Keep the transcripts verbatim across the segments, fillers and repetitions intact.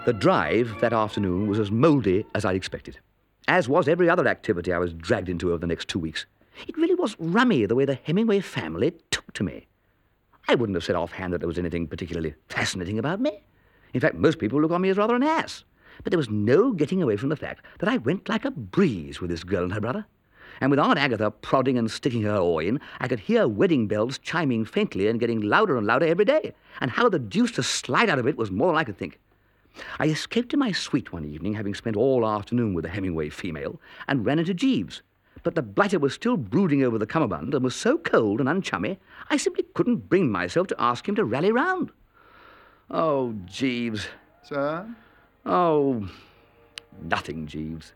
The drive that afternoon was as mouldy as I'd expected, as was every other activity I was dragged into over the next two weeks. It really was rummy the way the Hemingway family took to me. I wouldn't have said offhand that there was anything particularly fascinating about me. In fact, most people look on me as rather an ass. But there was no getting away from the fact that I went like a breeze with this girl and her brother. And with Aunt Agatha prodding and sticking her oar in, I could hear wedding bells chiming faintly and getting louder and louder every day. And how the deuce to slide out of it was more than I could think. I escaped to my suite one evening, having spent all afternoon with the Hemingway female, and ran into Jeeves. But the blighter was still brooding over the cummerbund and was so cold and unchummy, I simply couldn't bring myself to ask him to rally round. Oh, Jeeves. Sir? Oh, nothing, Jeeves.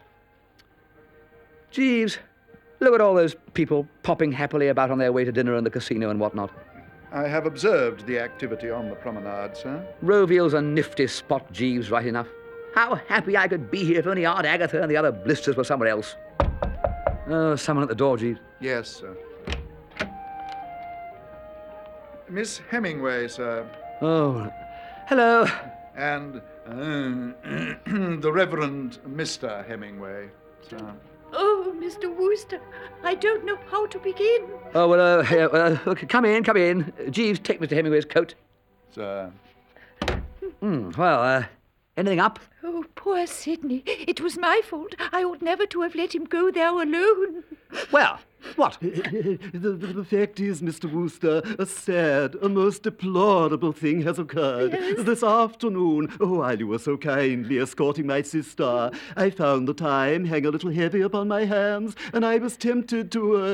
Jeeves, look at all those people popping happily about on their way to dinner and the casino and whatnot. I have observed the activity on the promenade, sir. Roville's a nifty spot, Jeeves, right enough. How happy I could be here if only Aunt Agatha and the other blisters were somewhere else. Oh, someone at the door, Jeeves. Yes, sir. Miss Hemingway, sir. Oh, hello. And uh, the Reverend Mister Hemingway, sir. Oh, Mister Wooster, I don't know how to begin. Oh, well, uh, here, uh, okay, come in, come in. Jeeves, take Mister Hemingway's coat. Sir. Mm, well, uh, anything up? Oh, poor Sidney. It was my fault. I ought never to have let him go there alone. Well, what? the, the, the fact is, Mister Wooster, a sad, a most deplorable thing has occurred. Yes? This afternoon, while you were so kindly escorting my sister, I found the time hang a little heavy upon my hands, and I was tempted to, uh,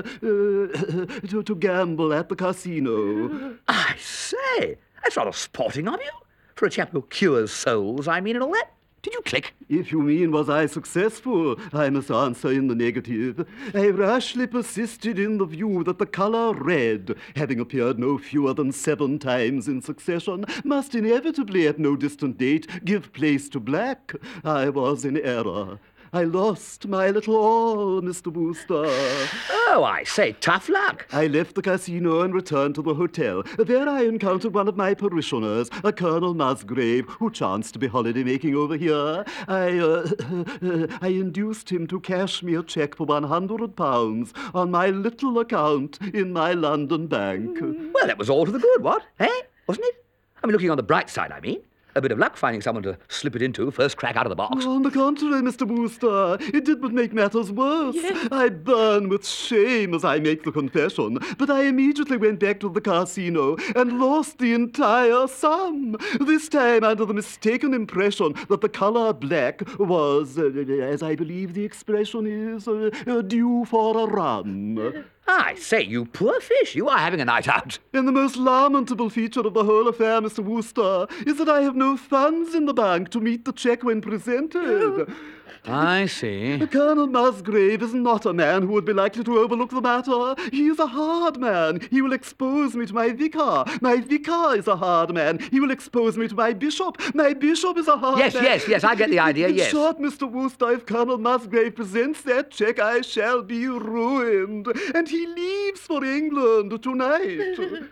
uh, to, to gamble at the casino. I say, that's rather sporting of you. For a chap who cures souls, I mean, and all that. Did you click? If you mean was I successful, I must answer in the negative. I rashly persisted in the view that the colour red, having appeared no fewer than seven times in succession, must inevitably at no distant date give place to black. I was in error. I lost my little all, Mister Wooster. Oh, I say, tough luck. I left the casino and returned to the hotel. There I encountered one of my parishioners, a Colonel Musgrave, who chanced to be holiday-making over here. I, uh, I induced him to cash me a cheque for one hundred pounds on my little account in my London bank. Well, that was all to the good, what? Eh? Wasn't it? I mean, looking on the bright side, I mean. A bit of luck finding someone to slip it into, first crack out of the box. On the contrary, Mister Wooster, it did but make matters worse. Yes. I burn with shame as I make the confession, but I immediately went back to the casino and lost the entire sum, this time under the mistaken impression that the colour black was, uh, as I believe the expression is, uh, uh, due for a run. I say, you poor fish, you are having a night out. And the most lamentable feature of the whole affair, Mister Wooster, is that I have no funds in the bank to meet the cheque when presented. I see. Colonel Musgrave is not a man who would be likely to overlook the matter. He is a hard man. He will expose me to my vicar. My vicar is a hard man. He will expose me to my bishop. My bishop is a hard Yes, man. yes, yes, I get the idea, In yes. short, Mister Wooster, if Colonel Musgrave presents that cheque, I shall be ruined. And he leaves for England tonight.